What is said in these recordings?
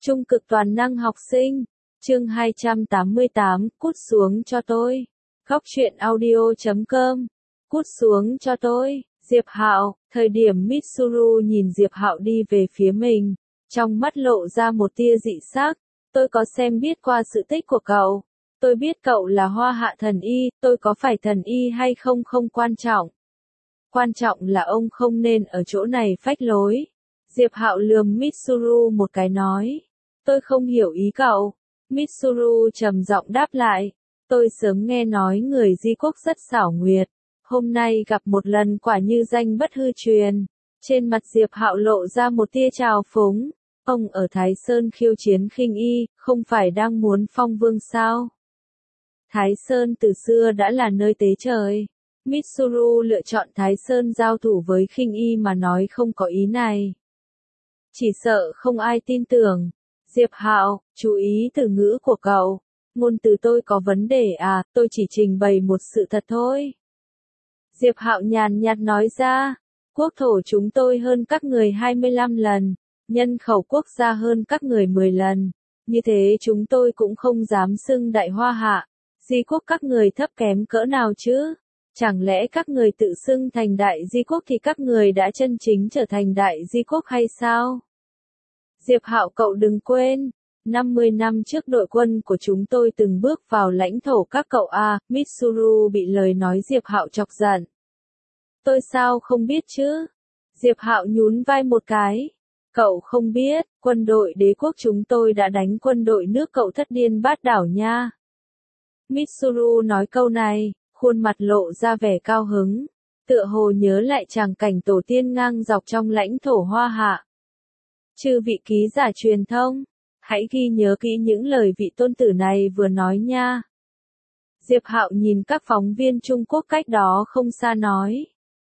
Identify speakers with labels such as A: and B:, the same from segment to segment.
A: Trung cực toàn năng học sinh, chương 288, cút xuống cho tôi. Góc truyện audio.com, cút xuống cho tôi. Diệp Hạo, thời điểm Mitsuru nhìn Diệp Hạo đi về phía mình, trong mắt lộ ra một tia dị sắc. Tôi có xem biết qua sự tích của cậu. Tôi biết cậu là Hoa Hạ thần y, tôi có phải thần y hay không không quan trọng. Quan trọng là ông không nên ở chỗ này phách lối. Diệp Hạo lườm Mitsuru một cái nói. Tôi không hiểu ý cậu. Mitsuru trầm giọng đáp lại. Tôi sớm nghe nói người Di Quốc rất xảo nguyệt. Hôm nay gặp một lần quả như danh bất hư truyền. Trên mặt Diệp Hạo lộ ra một tia trào phúng. Ông ở Thái Sơn khiêu chiến khinh y, không phải đang muốn phong vương sao? Thái Sơn từ xưa đã là nơi tế trời. Mitsuru lựa chọn Thái Sơn giao thủ với khinh y mà nói không có ý này. Chỉ sợ không ai tin tưởng. Diệp Hạo, chú ý từ ngữ của cậu. Ngôn từ tôi có vấn đề à, tôi chỉ trình bày một sự thật thôi. Diệp Hạo nhàn nhạt nói ra, quốc thổ chúng tôi hơn các người 25 lần, nhân khẩu quốc gia hơn các người 10 lần. Như thế chúng tôi cũng không dám xưng đại Hoa Hạ. Di Quốc các người thấp kém cỡ nào chứ? Chẳng lẽ các người tự xưng thành đại Di Quốc thì các người đã chân chính trở thành đại Di Quốc hay sao? Diệp Hạo cậu đừng quên, 50 năm trước đội quân của chúng tôi từng bước vào lãnh thổ các cậu à, Mitsuru bị lời nói Diệp Hạo chọc giận. Tôi sao không biết chứ? Diệp Hạo nhún vai một cái. Cậu không biết, quân đội đế quốc chúng tôi đã đánh quân đội nước cậu thất điên bát đảo nha. Mitsuru nói câu này, khuôn mặt lộ ra vẻ cao hứng, tựa hồ nhớ lại tràng cảnh tổ tiên ngang dọc trong lãnh thổ Hoa Hạ. Chư vị ký giả truyền thông, hãy ghi nhớ kỹ những lời vị tôn tử này vừa nói nha. Diệp Hạo nhìn các phóng viên Trung Quốc cách đó không xa nói.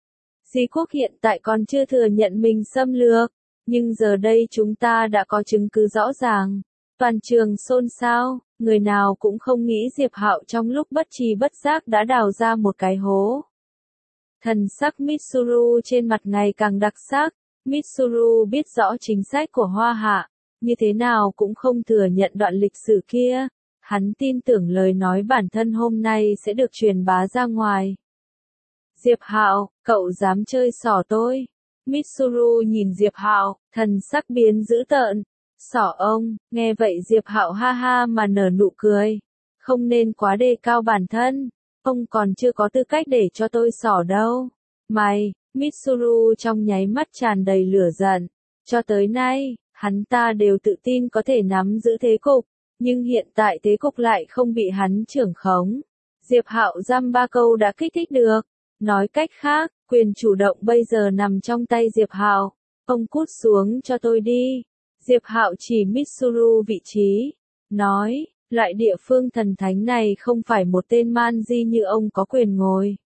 A: Di Quốc hiện tại còn chưa thừa nhận mình xâm lược, nhưng giờ đây chúng ta đã có chứng cứ rõ ràng. Toàn trường xôn xao, người nào cũng không nghĩ Diệp Hạo trong lúc bất tri bất giác đã đào ra một cái hố. Thần sắc Mitsuru trên mặt ngày càng đặc sắc. Mitsuru biết rõ chính sách của Hoa Hạ, như thế nào cũng không thừa nhận đoạn lịch sử kia. Hắn tin tưởng lời nói bản thân hôm nay sẽ được truyền bá ra ngoài. Diệp Hạo, cậu dám chơi xỏ tôi? Mitsuru nhìn Diệp Hạo, thần sắc biến dữ tợn. Xỏ ông, nghe vậy Diệp Hạo ha ha mà nở nụ cười. Không nên quá đề cao bản thân, ông còn chưa có tư cách để cho tôi xỏ đâu. Mày, Mitsuru trong nháy mắt tràn đầy lửa giận. Cho tới nay, hắn ta đều tự tin có thể nắm giữ thế cục, nhưng hiện tại thế cục lại không bị hắn trưởng khống. Diệp Hạo dăm ba câu đã kích thích được. Nói cách khác, quyền chủ động bây giờ nằm trong tay Diệp Hạo. Ông cút xuống cho tôi đi. Diệp Hạo chỉ Mitsuru vị trí, nói, loại địa phương thần thánh này không phải một tên man di như ông có quyền ngồi.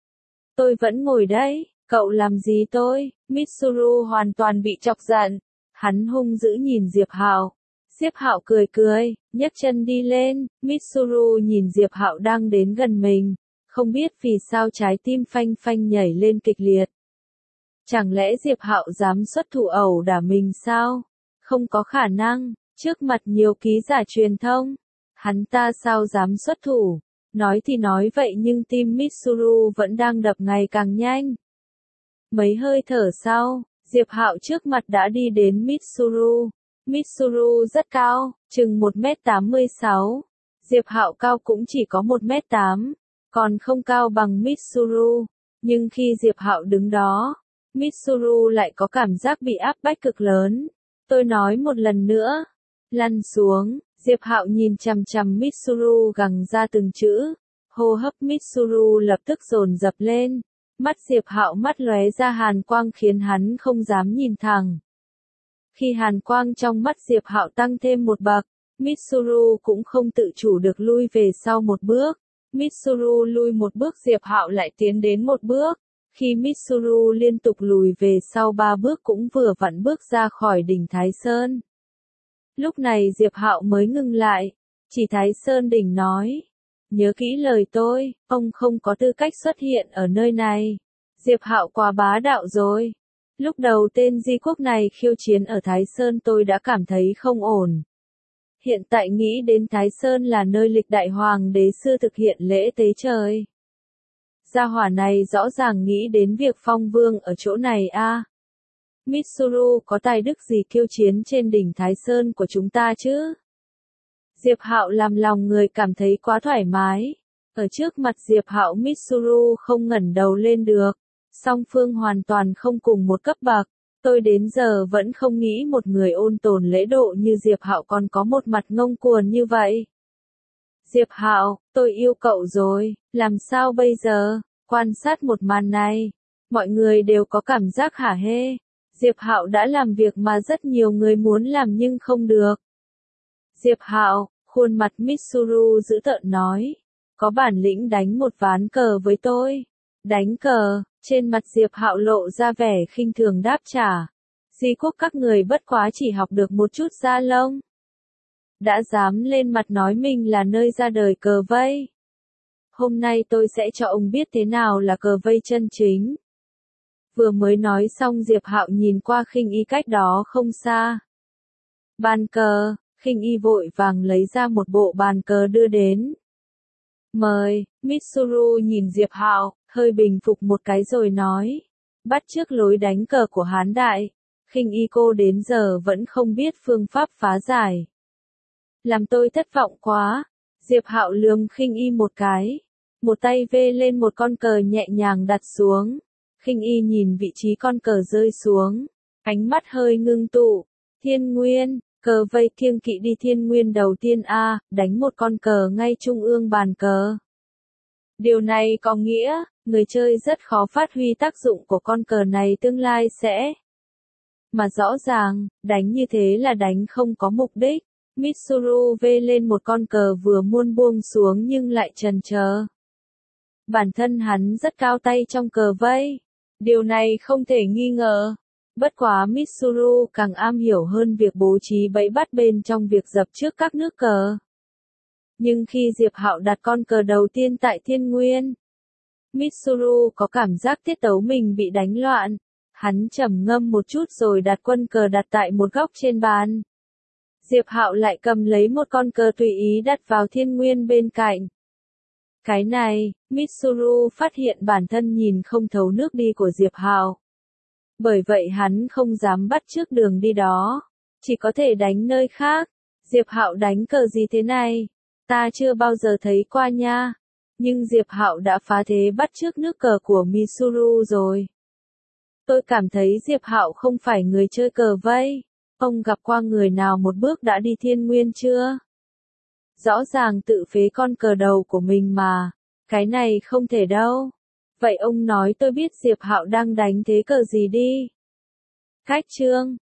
A: Tôi vẫn ngồi đấy, cậu làm gì tôi? Mitsuru hoàn toàn bị chọc giận, hắn hung dữ nhìn Diệp Hạo. Diệp Hạo cười cười, nhấc chân đi lên. Mitsuru nhìn Diệp Hạo đang đến gần mình, không biết vì sao trái tim phanh phanh nhảy lên kịch liệt. Chẳng lẽ Diệp Hạo dám xuất thủ ẩu đả mình sao? Không có khả năng, trước mặt nhiều ký giả truyền thông, hắn ta sao dám xuất thủ. Nói thì nói vậy nhưng tim Mitsuru vẫn đang đập ngày càng nhanh. Mấy hơi thở sau, Diệp Hạo trước mặt đã đi đến Mitsuru. Mitsuru rất cao, chừng 1m86. Diệp Hạo cao cũng chỉ có 1m8, còn không cao bằng Mitsuru. Nhưng khi Diệp Hạo đứng đó, Mitsuru lại có cảm giác bị áp bách cực lớn. Tôi nói một lần nữa, lăn xuống. Diệp Hạo nhìn chằm chằm Mitsuru gằn ra từng chữ. Hô hấp Mitsuru lập tức dồn dập lên. Mắt Diệp Hạo mắt lóe ra hàn quang khiến hắn không dám nhìn thẳng. Khi hàn quang trong mắt Diệp Hạo tăng thêm một bậc, Mitsuru cũng không tự chủ được lui về sau một bước. Mitsuru lui một bước Diệp Hạo lại tiến đến một bước. Khi Mitsuru liên tục lùi về sau 3 bước cũng vừa vặn bước ra khỏi đỉnh Thái Sơn. Lúc này Diệp Hạo mới ngừng lại. Chỉ Thái Sơn đỉnh nói. Nhớ kỹ lời tôi, ông không có tư cách xuất hiện ở nơi này. Diệp Hạo quá bá đạo rồi. Lúc đầu tên Di Quốc này khiêu chiến ở Thái Sơn tôi đã cảm thấy không ổn. Hiện tại nghĩ đến Thái Sơn là nơi lịch đại hoàng đế xưa thực hiện lễ tế trời. Gia hỏa này rõ ràng nghĩ đến việc phong vương ở chỗ này a. Mitsuru có tài đức gì khiêu chiến trên đỉnh Thái Sơn của chúng ta chứ? Diệp Hạo làm lòng người cảm thấy quá thoải mái. Ở trước mặt Diệp Hạo Mitsuru không ngẩng đầu lên được. Song phương hoàn toàn không cùng một cấp bậc. Tôi đến giờ vẫn không nghĩ một người ôn tồn lễ độ như Diệp Hạo còn có một mặt ngông cuồng như vậy. Diệp Hạo, tôi yêu cậu rồi, làm sao bây giờ? Quan sát một màn này, mọi người đều có cảm giác hả hê. Diệp Hạo đã làm việc mà rất nhiều người muốn làm nhưng không được. Diệp Hạo, khuôn mặt Mitsuru dữ tợn nói, có bản lĩnh đánh một ván cờ với tôi. Đánh cờ, trên mặt Diệp Hạo lộ ra vẻ khinh thường đáp trả. Di Quốc các người bất quá chỉ học được một chút da lông. Đã dám lên mặt nói mình là nơi ra đời cờ vây. Hôm nay tôi sẽ cho ông biết thế nào là cờ vây chân chính. Vừa mới nói xong Diệp Hạo nhìn qua Khinh Y cách đó không xa. Bàn cờ, Khinh Y vội vàng lấy ra một bộ bàn cờ đưa đến. Mời, Mitsuru nhìn Diệp Hạo, hơi bình phục một cái rồi nói. Bắt chước lối đánh cờ của Hán Đại. Khinh Y cô đến giờ vẫn không biết phương pháp phá giải. Làm tôi thất vọng quá. Diệp Hạo lườm Khinh Y một cái. Một tay vê lên một con cờ nhẹ nhàng đặt xuống. Khinh Y nhìn vị trí con cờ rơi xuống. Ánh mắt hơi ngưng tụ. Thiên Nguyên, cờ vây kiêng kỵ đi Thiên Nguyên đầu tiên a, đánh một con cờ ngay trung ương bàn cờ. Điều này có nghĩa, người chơi rất khó phát huy tác dụng của con cờ này tương lai sẽ. Mà rõ ràng, đánh như thế là đánh không có mục đích. Mitsuru vê lên một con cờ vừa muốn buông xuống nhưng lại chần chờ. Bản thân hắn rất cao tay trong cờ vây. Điều này không thể nghi ngờ. Bất quá Mitsuru càng am hiểu hơn việc bố trí bẫy bắt bên trong việc dập trước các nước cờ. Nhưng khi Diệp Hạo đặt con cờ đầu tiên tại Thiên Nguyên, Mitsuru có cảm giác tiết tấu mình bị đánh loạn. Hắn trầm ngâm một chút rồi đặt quân cờ đặt tại một góc trên bàn. Diệp Hạo lại cầm lấy một con cờ tùy ý đặt vào Thiên Nguyên bên cạnh. Cái này, Mitsuru phát hiện bản thân nhìn không thấu nước đi của Diệp Hạo. Bởi vậy hắn không dám bắt chước đường đi đó, chỉ có thể đánh nơi khác. Diệp Hạo đánh cờ gì thế này? Ta chưa bao giờ thấy qua nha. Nhưng Diệp Hạo đã phá thế bắt chước nước cờ của Mitsuru rồi. Tôi cảm thấy Diệp Hạo không phải người chơi cờ vây. Ông gặp qua người nào một bước đã đi Thiên Nguyên chưa? Rõ ràng tự phế con cờ đầu của mình mà. Cái này không thể đâu. Vậy ông nói tôi biết Diệp Hạo đang đánh thế cờ gì đi. Cách chương